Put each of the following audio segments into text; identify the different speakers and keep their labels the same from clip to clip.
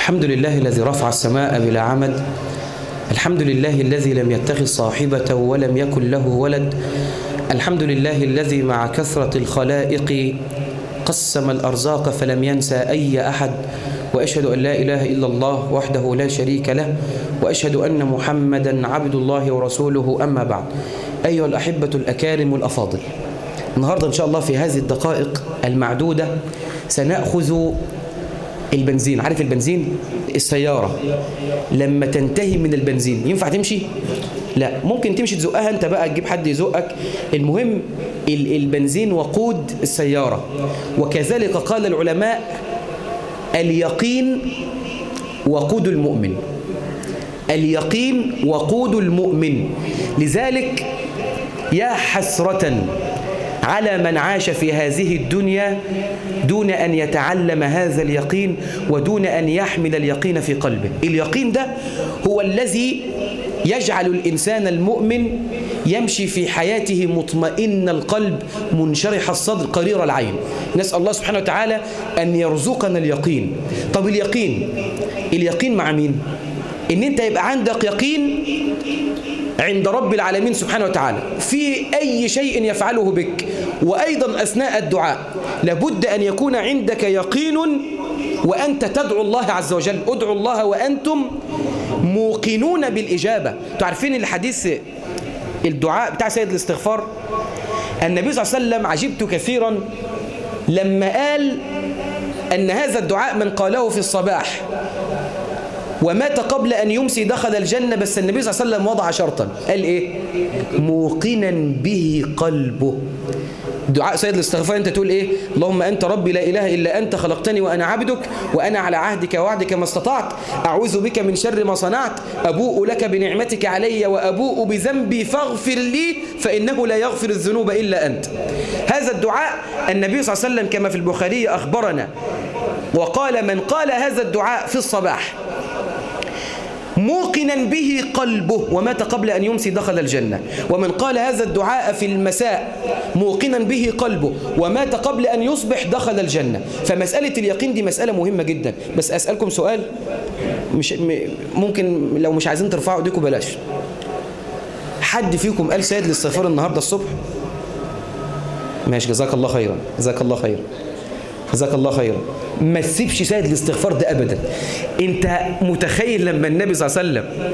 Speaker 1: الحمد لله الذي رفع السماء بلا عمد. الحمد لله الذي لم يتخذ صاحبة ولم يكن له ولد. الحمد لله الذي مع كثرة الخلائق قسم الأرزاق فلم ينسى أي أحد. وأشهد أن لا إله إلا الله وحده لا شريك له، وأشهد أن محمدا عبد الله ورسوله. أما بعد، أيها الأحبة الأكارم الأفاضل، النهاردة إن شاء الله في هذه الدقائق المعدودة سنأخذ البنزين. عارف البنزين؟ السيارة لما تنتهي من البنزين ينفع تمشي؟ لا، ممكن تمشي تزقها انت بقى، تجيب حد يزقك. المهم البنزين وقود السيارة. وكذلك قال العلماء: اليقين وقود المؤمن. اليقين وقود المؤمن. لذلك يا حسرة على من عاش في هذه الدنيا دون أن يتعلم هذا اليقين ودون أن يحمل اليقين في قلبه. اليقين ده هو الذي يجعل الإنسان المؤمن يمشي في حياته مطمئن القلب منشرح الصدر قرير العين. نسأل الله سبحانه وتعالى أن يرزقنا اليقين. طب اليقين مع مين؟ إن أنت يبقى عندك يقين عند رب العالمين سبحانه وتعالى في أي شيء يفعله بك. وأيضا أثناء الدعاء لابد أن يكون عندك يقين وأنت تدعو الله عز وجل. ادعوا الله وأنتم موقنون بالإجابة. تعرفين الحديث الدعاء بتاع سيد الاستغفار؟ النبي صلى الله عليه وسلم عجبت كثيرا لما قال أن هذا الدعاء من قاله في الصباح ومات قبل أن يمسي دخل الجنة. بس النبي صلى الله عليه وسلم وضع شرطا، قال إيه؟ موقنا به قلبه. دعاء سيد الاستغفار أنت تقول إيه؟ اللهم أنت ربي لا إله إلا أنت خلقتني وأنا عبدك وأنا على عهدك ووعدك ما استطعت، أعوذ بك من شر ما صنعت، أبوء لك بنعمتك علي وأبوء بذنبي فاغفر لي فإنه لا يغفر الذنوب إلا أنت. هذا الدعاء النبي صلى الله عليه وسلم كما في البخاري أخبرنا وقال: من قال هذا الدعاء في الصباح موقنا به قلبه ومات قبل أن يمسي دخل الجنة، ومن قال هذا الدعاء في المساء موقنا به قلبه ومات قبل أن يصبح دخل الجنة. فمسألة اليقين دي مسألة مهمة جدا. بس أسألكم سؤال، ممكن لو مش عايزين ترفعوا ايديكم بلاش. حد فيكم قال سيد الاستغفار النهاردة الصبح؟ ماشي، جزاك الله خيرا، جزاك الله خيرا، جزاك الله خيرا. ما تسيبش سيد الاستغفار ده أبدا. انت متخيل لما النبي صلى الله عليه وسلم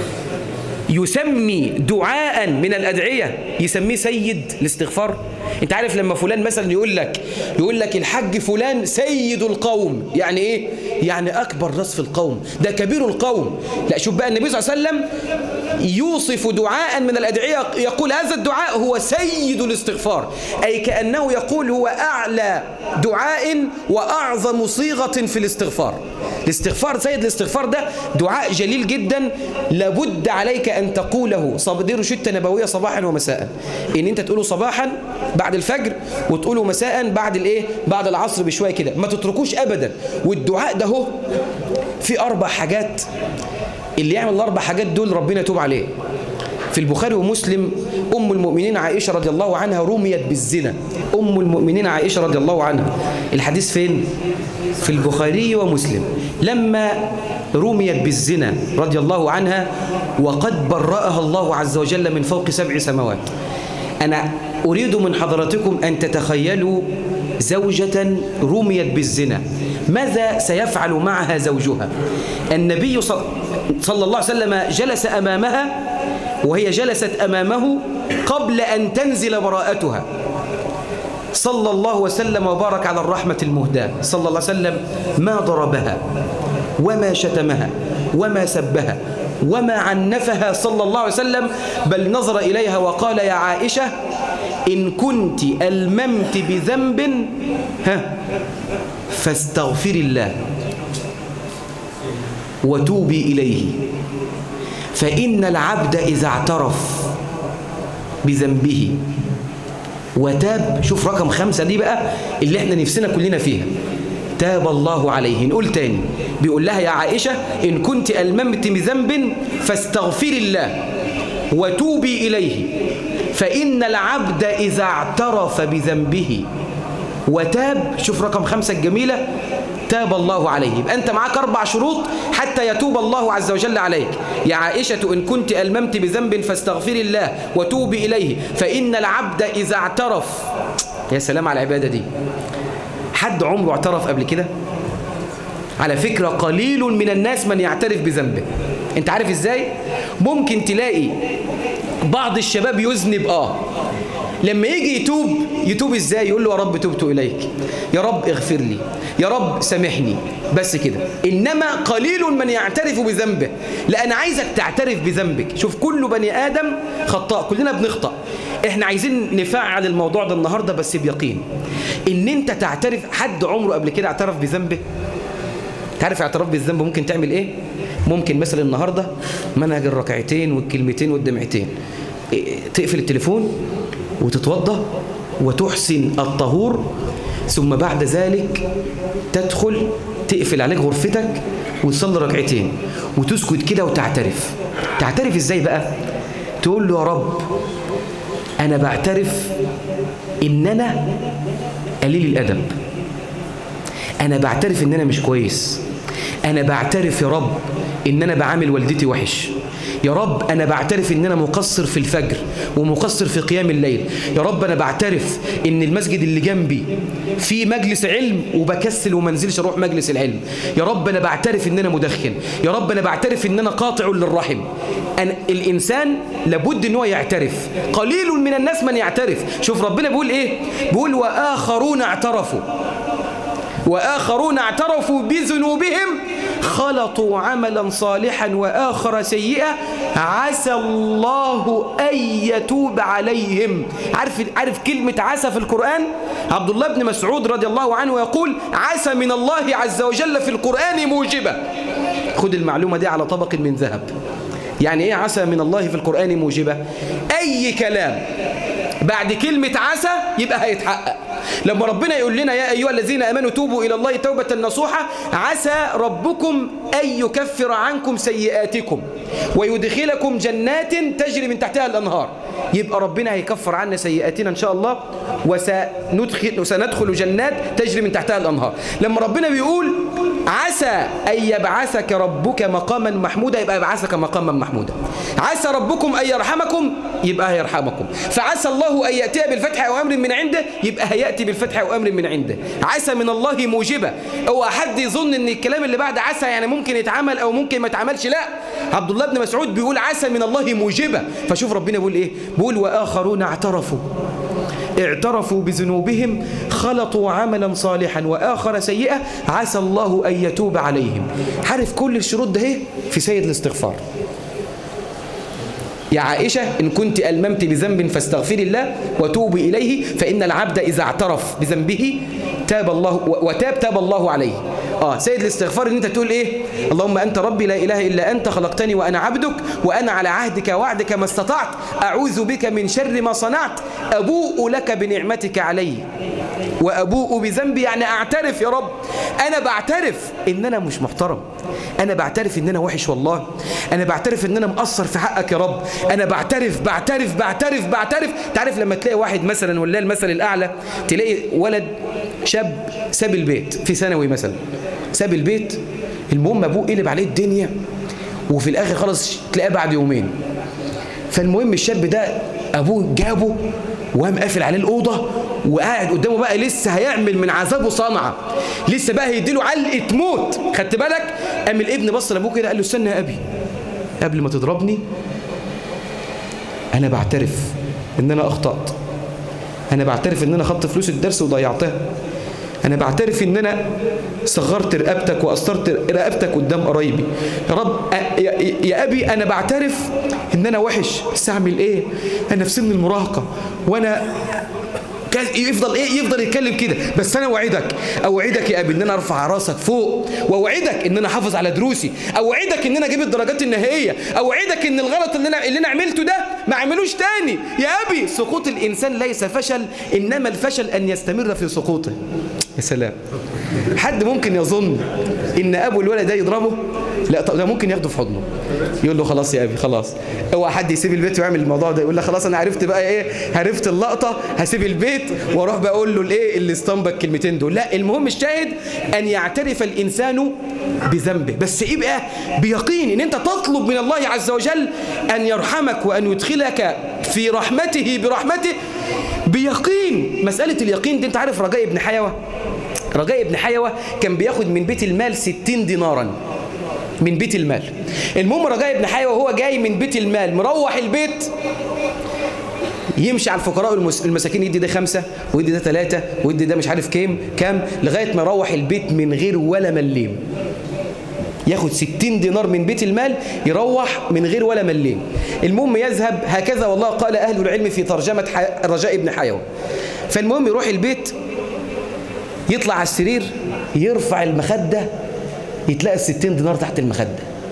Speaker 1: يسمي دعاء من الأدعية يسميه سيد الاستغفار؟ انت عارف لما فلان مثلا يقول لك الحج فلان سيد القوم، يعني ايه؟ يعني أكبر راس في القوم، ده كبير القوم. لا، شوف بقى النبي صلى الله عليه وسلم يوصف دعاء من الأدعية يقول هذا الدعاء هو سيد الاستغفار، أي كأنه يقول هو أعلى دعاء وأعظم صيغة في الاستغفار. الاستغفار سيد الاستغفار ده دعاء جليل جدا، لابد عليك أن تقوله. دي روشتة نبوية صباحا ومساء، إن أنت تقوله صباحا بعد الفجر وتقوله مساء بعد الإيه؟ بعد العصر بشوية كده، ما تتركوش أبدا. والدعاء ده هو في 4 حاجات، اللي يعمل ال4 حاجات دول ربنا يتوب عليه. في البخاري ومسلم أم المؤمنين عائشة رضي الله عنها رميت بالزنا. أم المؤمنين عائشة رضي الله عنها، الحديث فين؟ في البخاري ومسلم. لما رميت بالزنا رضي الله عنها وقد برأها الله عز وجل من فوق 7 سماوات. أنا أريد من حضراتكم أن تتخيلوا زوجة رميت بالزنا، ماذا سيفعل معها زوجها؟ النبي صلى الله عليه وسلم جلس أمامها وهي جلست أمامه قبل أن تنزل براءتها، صلى الله وسلم وبارك على الرحمة المهداة صلى الله عليه وسلم. ما ضربها وما شتمها وما سبها وما عنفها صلى الله عليه وسلم، بل نظر إليها وقال: يا عائشة إن كنت ألممت بذنب فاستغفري الله وتوبي إليه، فإن العبد إذا اعترف بذنبه وتاب. شوف رقم 5 دي بقى اللي احنا نفسنا كلنا فيها، تاب الله عليه. نقول تاني، بيقول لها: يا عائشة إن كنت ألممت بذنب فاستغفري الله وتوبي إليه، فإن العبد إذا اعترف بذنبه وتاب. شوف رقم 5 الجميلة، تاب الله عليه. يبقى أنت معاك 4 شروط حتى يتوب الله عز وجل عليك. يا عائشة إن كنت ألممت بذنب فاستغفري الله وتوبي إليه فإن العبد إذا اعترف. يا سلام على العبادة دي. حد عمره اعترف قبل كده؟ على فكرة قليل من الناس من يعترف بذنبه. انت عارف ازاي؟ ممكن تلاقي بعض الشباب يذنب لما يجي يتوب ازاي؟ يقول له يا رب تبت إليك، يا رب اغفر لي، يا رب سامحني، بس كده. إنما قليل من يعترف بذنبه. لأن عايزك تعترف بذنبك. شوف، كل بني آدم خطاء، كلنا بنخطأ. احنا عايزين نفعل الموضوع ده النهاردة بس بيقين ان انت تعترف. حد عمره قبل كده اعترف بذنبه؟ تعرف اعتراف بالذنب ممكن تعمل ايه؟ ممكن مثلا النهاردة منهج الركعتين والكلمتين والدمعتين، تقفل التليفون وتتوضى وتحسن الطهور، ثم بعد ذلك تدخل تقفل عليك غرفتك وتصلي ركعتين وتسكت كده وتعترف. تعترف ازاي بقى؟ تقول له يا رب أنا بعترف إن أنا قليل الأدب، أنا بعترف إن أنا مش كويس، أنا بعترف يا رب إن أنا بعامل والدتي وحش، يا رب أنا بعترف إن أنا مقصر في الفجر ومقصر في قيام الليل، يا رب أنا بعترف إن المسجد اللي جنبي فيه مجلس علم وبكسل ومنزلش أروح مجلس العلم، يا رب أنا بعترف إن أنا مدخن، يا رب أنا بعترف إن أنا قاطع للرحم. الإنسان لابد إن هو يعترف. قليل من الناس من يعترف. شوف ربنا بيقول إيه؟ بيقول وآخرون اعترفوا بذنوبهم خلطوا عملا صالحا وآخر سيئا عسى الله أن يتوب عليهم. عارف كلمة عسى في القرآن؟ عبد الله بن مسعود رضي الله عنه يقول عسى من الله عز وجل في القرآن موجبة. خد المعلومة دي على طبق من ذهب. يعني ايه عسى من الله في القرآن موجبة؟ أي كلام بعد كلمة عسى يبقى هيتحقق. لما ربنا يقول لنا يا أيها الذين آمنوا توبوا إلى الله توبة نصوحة عسى ربكم أن يكفر عنكم سيئاتكم ويدخلكم جنات تجري من تحتها الأنهار، يبقى ربنا هيكفر عنا سيئاتنا إن شاء الله وسندخل جنات تجري من تحتها الأنهار. لما ربنا بيقول عسى أن يبعثك ربك مقاما محمودا يبقى يبعثك مقاما محمودا. عسى ربكم أن يرحمكم يبقى هيرحمكم. فعسى الله أن يأتي بالفتح أو أمر من عنده يبقى هيأتي بالفتح أو أمر من عنده. عسى من الله موجبة. أو أحد يظن أن الكلام اللي بعد عسى يعني ممكن يتعمل أو ممكن ما يتعملش. لا، عبد الله بن مسعود بيقول عسى من الله موجبة. فشوف ربنا بيقول إيه؟ بيقول وآخرون اعترفوا بذنوبهم خلطوا عملا صالحا وآخر سيئا عسى الله أن يتوب عليهم. عارف كل الشروط ده ايه؟ في سيد الاستغفار. يا عائشة إن كنت ألممت بذنب فاستغفري الله وتوبي إليه فإن العبد إذا اعترف بذنبه تاب الله عليه. سيد الاستغفار ان انت تقول ايه؟ اللهم انت ربي لا اله الا انت خلقتني وانا عبدك وانا على عهدك وعدك ما استطعت اعوذ بك من شر ما صنعت ابوء لك بنعمتك علي وابوء بذنبي. يعني اعترف يا رب، انا بعترف ان انا مش محترم، انا بعترف ان انا وحش والله، انا بعترف ان انا مقصر في حقك يا رب، انا بعترف. تعرف لما تلاقي واحد مثلا ولا المثل الاعلى تلاقي ولد شاب ساب البيت في ثانوي مثلا، ساب البيت، المهم ابوه قلب عليه الدنيا وفي الاخر خلاص تلاقيه بعد يومين. فالمهم الشاب ده ابوه جابه وقام قافل عليه الاوضه وقاعد قدامه بقى لسه هيعمل من عذابه صنعه، لسه بقى هيديله علقه موت. خدت بالك؟ قام الابن بص لابوه كده قال له استنى يا ابي، قبل ما تضربني انا بعترف ان انا اخطأت، انا بعترف ان انا خدت فلوس الدرس وضيعتها، أنا بعترف إن أنا صغرت رقبتك وأسترت رقبتك قدام قرايبي. يا رب يا أبي أنا بعترف إن أنا وحش، بس أعمل إيه؟ أنا في سن المراهقة وأنا يفضل يتكلم كده. بس أنا أوعدك يا أبي إن أنا أرفع راسك فوق، وأوعدك إن أنا أحافظ على دروسي، أوعدك إن أنا أجيب الدرجات النهائية، أوعدك إن الغلط اللي أنا عملته ده ما أعملوش تاني. يا أبي سقوط الإنسان ليس فشل، إنما الفشل أن يستمر في سقوطه. يا سلام. حد ممكن يظن ان ابو الولد ده يضربه؟ لا، ده ممكن ياخده في حضنه يقول له خلاص يا ابي خلاص. اوعى حد يسيب البيت ويعمل الموضوع ده، يقول له خلاص انا عرفت بقى ايه، عرفت اللقطه، هسيب البيت واروح بقى اقول له الايه اللي استنبط الكلمتين دول. لا، المهم الشاهد ان يعترف الانسان بذنبه، بس ايه بقى؟ بيقين ان انت تطلب من الله عز وجل ان يرحمك وان يدخلك في رحمته برحمته بيقين. مساله اليقين دي، انت عارف رجاء ابن حيوه؟ رجاء ابن حيوه كان بياخد من بيت المال 60 دينارا من بيت المال. المهم رجاء ابن حيوه وهو جاي من بيت المال مروح البيت يمشي على الفقراء والمساكين، يدي ده 5 ويدي ده 3 ويدي ده مش عارف كام لغايه ما يروح البيت من غير ولا مليم. ياخد 60 دينار من بيت المال يروح من غير ولا مليم. المهم يذهب هكذا، والله قال اهل العلم في ترجمه رجاء ابن حيوه. فالمهم يروح البيت، يطلع على السرير، يرفع المخده، يتلاقي 60 دينار تحت المخده.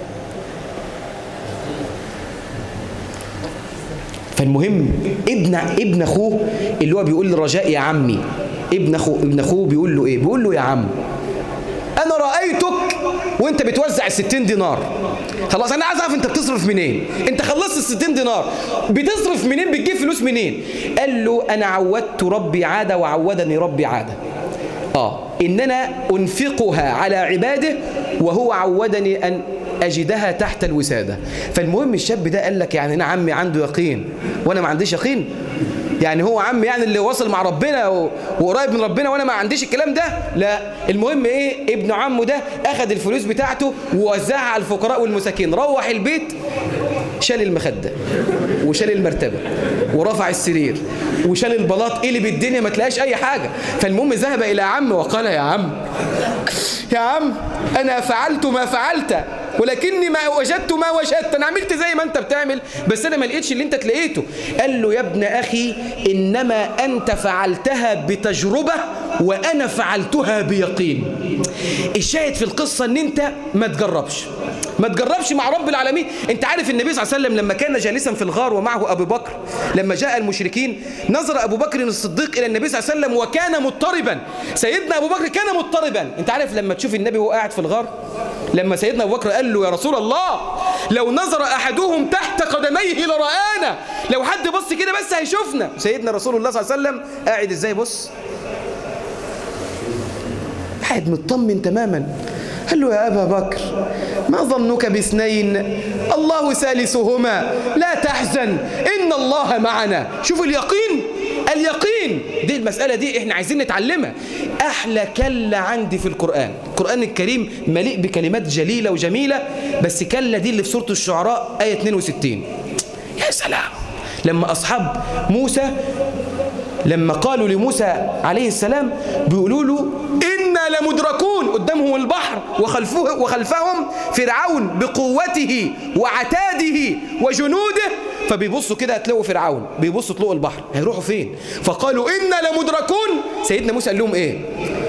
Speaker 1: فالمهم ابن اخوه اللي هو بيقول لرجاء يا عمي، ابن اخوه بيقول له ايه؟ بيقول له يا عم انا رايتك وانت بتوزع ال60 دينار، خلاص انا عايز اعرف انت بتصرف منين؟ انت خلصت ال60 دينار بتصرف منين؟ بتجيب فلوس منين؟ قال له انا عودت ربي عاده وعودني ربي عاده، ان انا انفقها على عباده وهو عودني ان اجدها تحت الوساده. فالمهم الشاب ده قال لك يعني انا عمي عنده يقين وانا ما عنديش يقين؟ يعني هو عمي يعني اللي وصل مع ربنا وقريب من ربنا وانا ما عنديش الكلام ده؟ لا. المهم ايه؟ ابن عمه ده اخذ الفلوس بتاعته ووزعها على الفقراء والمساكين، روح البيت شال المخده وشال المرتبه ورفع السرير وشال البلاط، قلب الدنيا ما تلاقاش اي حاجه. فالمهم ذهب الى عمه وقال يا عم انا فعلت ما فعلت ولكني ما وجدت ما وجدت، انا عملت زي ما انت بتعمل بس انا ما لقيتش اللي انت تلاقيته. قال له يا ابن اخي انما انت فعلتها بتجربه وانا فعلتها بيقين. الشاهد في القصه ان انت ما تجربش مع رب العالمين. انت عارف النبي صلى الله عليه وسلم لما كان جالسا في الغار ومعه ابو بكر، لما جاء المشركين نظر ابو بكر الصديق الى النبي صلى الله عليه وسلم وكان مضطربا. سيدنا ابو بكر كان مضطربا. انت عارف لما تشوف النبي وهو قاعد في الغار، لما سيدنا ابو بكر قال له يا رسول الله لو نظر احدهم تحت قدميه لرآنا، لو حد بص كده بس هيشوفنا. سيدنا رسول الله صلى الله عليه وسلم قاعد ازاي؟ بص، قاعد مطمن تماما. قال له يا أبا بكر ما ظنك باثنين الله ثالثهما لا تحزن إن الله معنا. شوف اليقين دي المسألة دي احنا عايزين نتعلمها. أحلى كلة عندي في القرآن الكريم مليء بكلمات جليلة وجميلة، بس كلة دي اللي في سورة الشعراء آية 62. يا سلام، لما أصحاب موسى لما قالوا لموسى عليه السلام بيقولوا له إنا لمدركون، قدامهم البحر وخلفهم فرعون بقوته وعتاده وجنوده، فبيبصوا كده هتلاقوا فرعون، بيبصوا تلاقوا البحر، هيروحوا فين؟ فقالوا إنا لمدركون. سيدنا موسى قال لهم إيه؟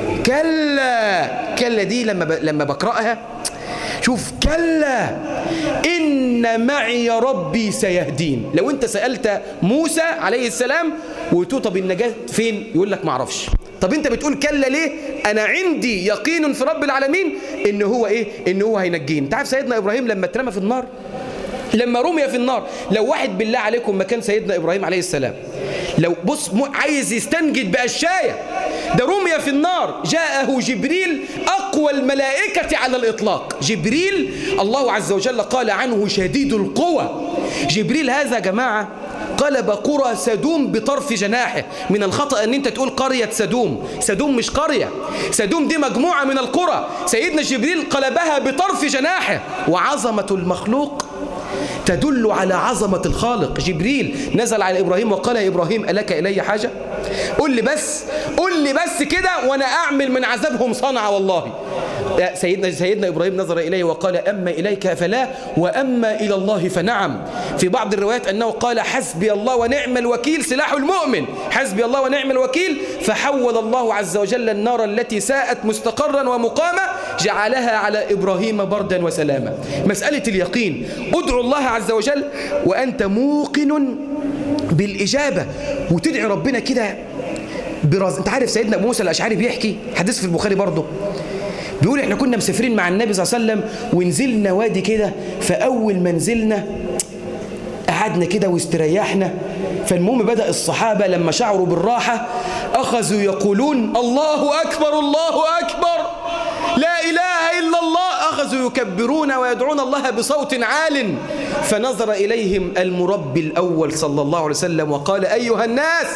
Speaker 1: كلا دي لما بقرأها شوف، كلا إن معي ربي سيهدين. لو أنت سألت موسى عليه السلام وقلت له طب النجاة فين؟ يقول لك ما اعرفش. طب أنت بتقول كلا ليه؟ أنا عندي يقين في رب العالمين إن هو إيه؟ إن هو هينجيني. أنت عارف سيدنا إبراهيم لما اترمى في النار، لما رمي في النار، لو واحد بالله عليكم مكان سيدنا إبراهيم عليه السلام، لو بص عايز يستنجد بأشياء، ده رمي في النار، جاءه جبريل أقوى الملائكة على الإطلاق. جبريل الله عز وجل قال عنه شديد القوى. جبريل هذا جماعة قلب قرى سدوم بطرف جناحه. من الخطأ أن أنت تقول قرية سدوم. سدوم مش قرية، سدوم دي مجموعة من القرى. سيدنا جبريل قلبها بطرف جناحه. وعظمة المخلوق تدل على عظمة الخالق. جبريل نزل على إبراهيم وقال يا إبراهيم ألك إلي حاجة؟ قل لي بس كده وأنا أعمل من عذابهم صنعة والله. سيدنا إبراهيم نظر إليه وقال أما إليك فلا وأما إلى الله فنعم. في بعض الروايات أنه قال حسبي الله ونعم الوكيل سلاح المؤمن، حسبي الله ونعم الوكيل. فحول الله عز وجل النار التي ساءت مستقرا ومقاما جعلها على إبراهيم بردا وسلاما. مسألة اليقين، ادعو الله عز وجل وأنت موقن بالإجابة، وتدعي ربنا كده انت عارف سيدنا ابو موسى الاشعري بيحكي حديث في البخاري برضه، بيقول احنا كنا مسافرين مع النبي صلى الله عليه وسلم ونزلنا وادي كده، فاول ما نزلنا قعدنا كده واستريحنا، فالمهم بدأ الصحابة لما شعروا بالراحة أخذوا يقولون الله أكبر الله أكبر لا إله إلا الله، أخذوا يكبرون ويدعون الله بصوت عال، فنظر إليهم المربي الأول صلى الله عليه وسلم وقال أيها الناس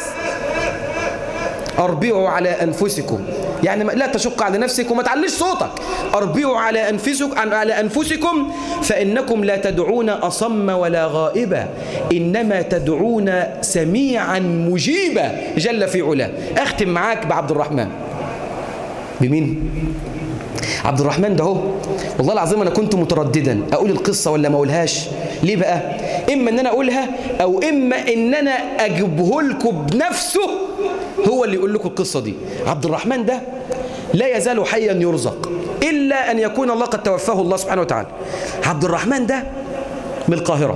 Speaker 1: أربعوا على أنفسكم، يعني لا تشق على نفسك وما تعليش صوتك، أربعوا على أنفسكم فإنكم لا تدعون أصم ولا غائبا، إنما تدعون سميعا مجيبا جل في علاه. أختم معاك بعبد الرحمن. بمين؟ عبد الرحمن ده هو والله العظيم أنا كنت مترددا أقول القصة ولا ما أقولهاش. ليه بقى؟ إما إن أنا أقولها أو إما إن أنا أجيبه لكم بنفسه هو اللي يقول لكم القصة دي. عبد الرحمن ده لا يزال حيا يرزق إلا أن يكون الله قد توفاه الله سبحانه وتعالى. عبد الرحمن ده من القاهرة،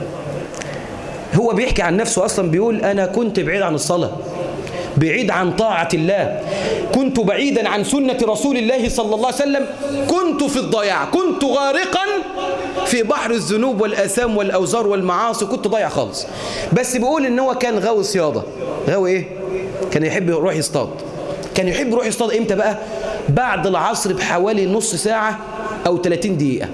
Speaker 1: هو بيحكي عن نفسه أصلا، بيقول أنا كنت بعيد عن الصلاة، بعيد عن طاعة الله، كنت بعيدا عن سنة رسول الله صلى الله عليه وسلم، كنت في الضياع، كنت غارقا في بحر الذنوب والآثام والأوزار والمعاصي، كنت ضايع خالص. بس بيقول إن هو كان غاوي صيادة. غاوي إيه؟ كان يحب يروح يصطاد. كان يحب يروح يصطاد إمتى بقى؟ بعد العصر بحوالي نص ساعة أو 30 دقيقة.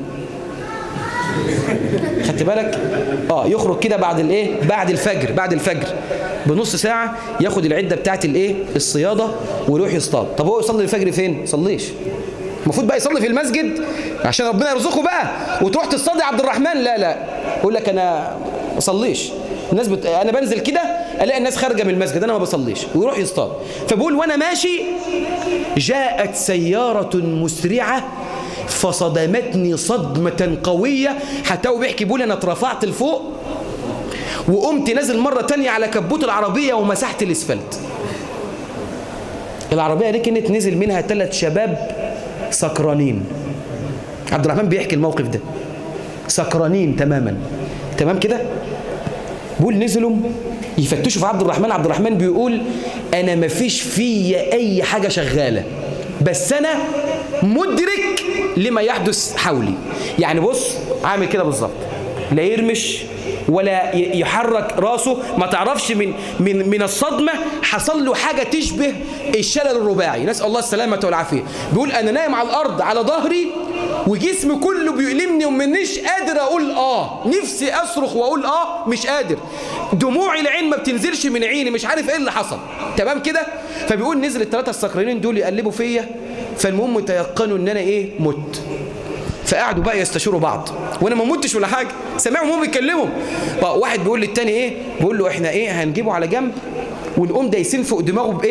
Speaker 1: خدت بالك؟ يخرج كده بعد الايه؟ بعد الفجر بنص ساعة، ياخد العدة بتاعت الايه؟ الصيادة ويروح يصطاد. طب هو يصلي الفجر فين؟ صليش. المفروض بقى يصلي في المسجد عشان ربنا يرزقه بقى، وتروح تصطاد يا عبد الرحمن. لا يقول لك انا ما اصليش، الناس انا بنزل كده الاقي الناس خارجه من المسجد، انا ما بصليش، ويروح يصطاد. فبقول وانا ماشي جاءت سيارة مسرعة فصدمتني صدمة قوية، حتى هو بيحكي بيقول انا اترفعت لفوق وقمت نازل مرة تانية على كبوت العربية ومسحت الاسفلت. العربية دي كانت نزل منها 3 شباب سكرانين. عبد الرحمن بيحكي الموقف ده، سكرانين تماما تمام كده. بيقول نزلوا يفتشوا في عبد الرحمن. عبد الرحمن بيقول انا ما فيش فيا اي حاجة شغالة، بس انا مدرك لما يحدث حولي. يعني بص عامل كده بالظبط، لا يرمش ولا يحرك راسه، ما تعرفش من الصدمة حصل له حاجة تشبه الشلل الرباعي، نسأل الله السلامة والعافية. بيقول أنا نايم على الأرض على ظهري وجسمي كله بيؤلمني ومنيش قادر أقول نفسي أصرخ وأقول مش قادر، دموع العين ما بتنزلش من عيني، مش عارف إيه اللي حصل تمام كده. فبيقول نزل ال3 السكرانين دول يقلبوا فيا، فالمهم تيقنوا إن أنا مت. فقعدوا بقى يستشيروا بعض، وانا ما متش ولا حاجه، سامعهم هم بيتكلموا. واحد بيقول للتاني بيقول له احنا هنجيبه على جنب ونقوم دايسين فوق دماغه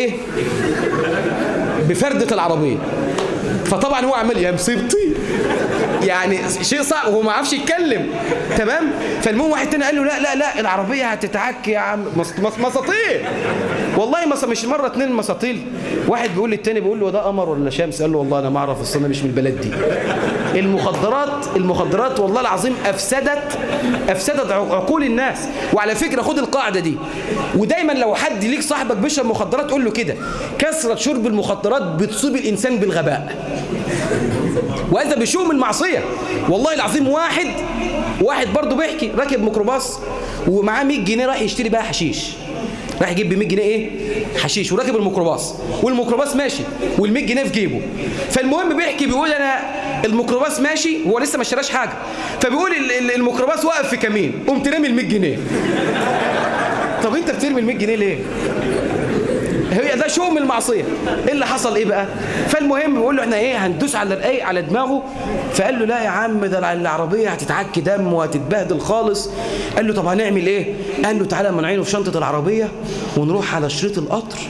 Speaker 1: بفردة العربيه. فطبعا هو عمال يا مصيبتي، يعني شيء صعب وهو ما عرفش يتكلم تمام. فالمهم واحد تاني قال له لا العربيه هتتعك يا عم، مساطيل والله، مش مره 2 مساطيل. واحد بيقول للتاني بيقول له ده قمر ولا شمس؟ قال له والله انا ما اعرف، اصل انا مش من البلد دي. المخدرات والله العظيم افسدت عقول الناس. وعلى فكره خد القاعده دي، ودايما لو حد ليك صاحبك بيشرب مخدرات قول له كده، كثره شرب المخدرات بتصيب الانسان بالغباء، وهذا بشؤم المعصيه. والله العظيم واحد برضه بيحكي راكب ميكروباص ومعاه 100 جنيه راح يشتري بقى حشيش، راح يجيب ب 100 جنيه حشيش وراكب الميكروباص، والميكروباص ماشي وال 100 جنيه في جيبه. فالمهم بيقول انا الميكروباص ماشي، هو لسه ما اشتراش حاجه، فبيقول الميكروباص واقف في كمين، قمت رامي ال 100 جنيه. طب انت بترمي ال 100 جنيه ليه؟ هي ده شؤم المعصيه. ايه اللي حصل بقى؟ فالمهم بيقول له احنا هندوس على دماغه. فقال له لا يا عم ده العربيه هتتعك دم وهتتبهدل خالص. قال له طب هنعمل ايه؟ قال له تعالى ما نعينه في شنطه العربيه ونروح على شريط القطر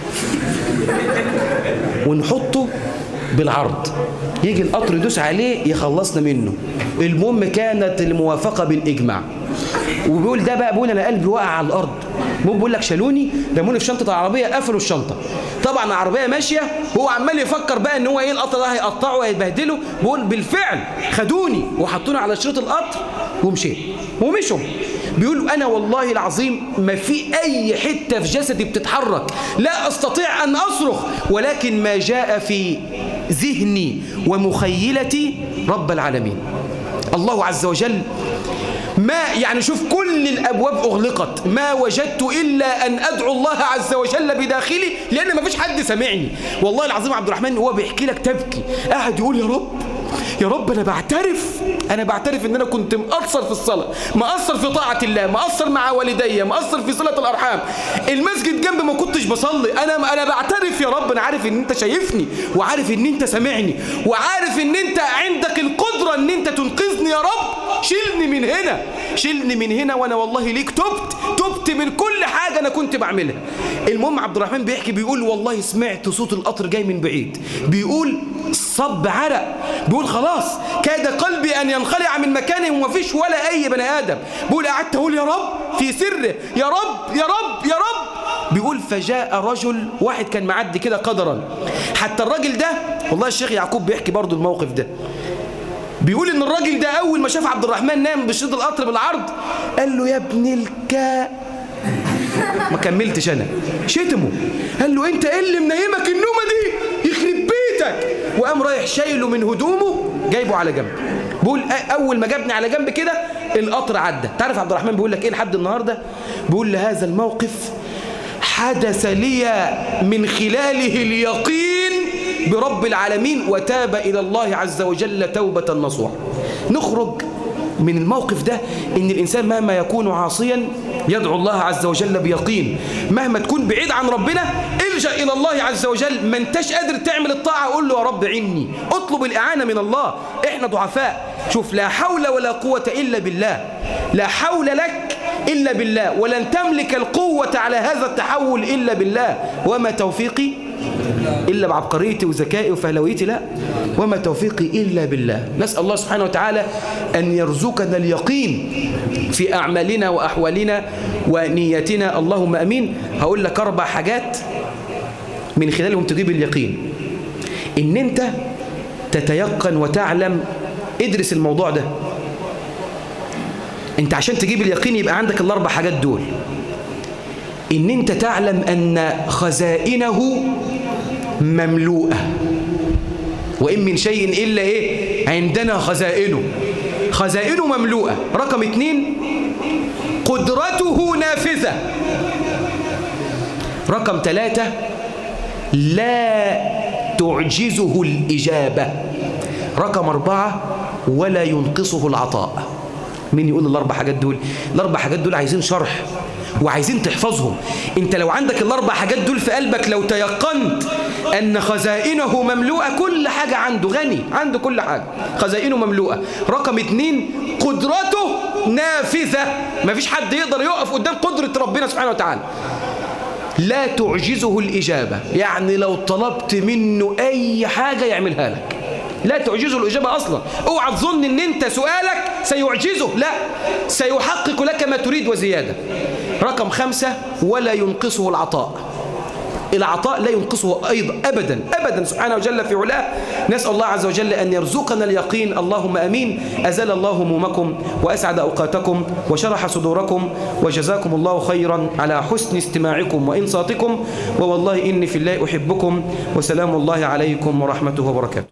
Speaker 1: ونحطه بالعرض، يجي القطر يدوس عليه يخلصنا منه. المهم كانت الموافقه بالاجماع. وبيقول ده بقى بيقول انا قلبي وقع على الارض المهم بيقول لك شالوني رموني في شنطه العربيه، قفلوا الشنطه. طبعا العربيه ماشيه وهو عمال يفكر بقى ان هو ايه القطر ده هيقطعه وهيبهدله. بيقول بالفعل خدوني وحطوني على شريط القطر ومشيت ومشوا. بيقول انا والله العظيم ما في اي حته في جسدي بتتحرك، لا استطيع ان اصرخ، ولكن ما جاء في ذهني ومخيلتي رب العالمين الله عز وجل. ما يعني شوف كل الأبواب أغلقت، ما وجدت إلا أن أدعو الله عز وجل بداخلي، لأن ما فيش حد سمعني. والله العظيم عبد الرحمن هو بيحكي لك تبكي، قاعد يقول يا رب أنا بعترف إن أنا كنت مقصر في الصلاة، مقصر في طاعة الله، مقصر مع والدي، مقصر في صلة الأرحام، المسجد جنبي ما كنتش بصلي. أنا بعترف يا رب، أنا عارف إن أنت شايفني وعارف إن أنت سامعني وعارف إن أنت عندك القدرة إن أنت تنقذني. يا رب شيلني من هنا وأنا والله ليك تبت من كل حاجة أنا كنت بعملها. المهم عبد الرحمن بيحكي بيقول والله سمعت صوت القطر جاي من بعيد، بيقول صب عرق، بيقول خلاص كاد قلبي أن ينخلع من مكانه ومفيش ولا أي بني آدم. بيقول قعدت أقول يا رب في سره، يا رب يا رب يا رب. بيقول فجاء رجل واحد كان معدي كده قدرا، حتى الراجل ده والله الشيخ يعقوب بيحكي برضو الموقف ده، بيقول ان الراجل ده اول ما شاف عبد الرحمن نام بشريط القطر بالعرض قال له يا ابن ما كملتش انا، شتمه، قال له انت ايه اللي منيمك النومه دي يخرب بيتك، وقام رايح شايله من هدومه جايبه على جنب. بيقول اول ما جابني على جنب كده القطر عدى. تعرف عبد الرحمن بيقول لك ايه لحد النهارده؟ بيقول لهذا الموقف حدث لي من خلاله اليقين برب العالمين وتاب إلى الله عز وجل توبة نصوحا. نخرج من الموقف ده إن الإنسان مهما يكون عاصيا يدعو الله عز وجل بيقين، مهما تكون بعيد عن ربنا الجأ إلى الله عز وجل. ما انتش قادر تعمل الطاعة قول له يا رب عيني، اطلب الإعانة من الله. احنا ضعفاء، شوف لا حول ولا قوة إلا بالله، لا حول لك إلا بالله، ولن تملك القوة على هذا التحول إلا بالله. وما توفيقي إلا بعبقريتي وذكائي وفهلويتي، لا، وما توفيقي إلا بالله. نسأل الله سبحانه وتعالى أن يرزقنا اليقين في أعمالنا وأحوالنا ونيتنا، اللهم أمين. هقول لك 4 حاجات من خلالهم تجيب اليقين، إن أنت تتيقن وتعلم. ادرس الموضوع ده، أنت عشان تجيب اليقين يبقى عندك ال4 حاجات دول. إن أنت تعلم أن خزائنه مملوءة، وإن من شيء إلا إيه عندنا خزائنه مملوءة. رقم 2 قدرته نافذة. رقم 3 لا تعجزه الإجابة. رقم 4 ولا ينقصه العطاء. مين يقول ال4 حاجات دول؟ ال4 حاجات دول عايزين شرح وعايزين تحفظهم. انت لو عندك ال4 حاجات دول في قلبك، لو تيقنت ان خزائنه مملوءة، كل حاجة عنده غني، عنده كل حاجة، خزائنه مملوءة. رقم 2 قدرته نافذة، مفيش حد يقدر يقف قدام قدرة ربنا سبحانه وتعالى. لا تعجزه الإجابة، يعني لو طلبت منه أي حاجة يعملها لك، لا تعجزه الإجابة أصلا. اوعى تظن ان انت سؤالك سيعجزه، لا، سيحقق لك ما تريد وزيادة. رقم 5 ولا ينقصه العطاء لا ينقصه أيضا أبدا سبحانه وجل في علاه. نسأل الله عز وجل أن يرزقنا اليقين، اللهم أمين. أزال الله همومكم وأسعد أوقاتكم وشرح صدوركم، وجزاكم الله خيرا على حسن استماعكم وإنصاتكم، ووالله إني في الله أحبكم، وسلام الله عليكم ورحمته وبركاته.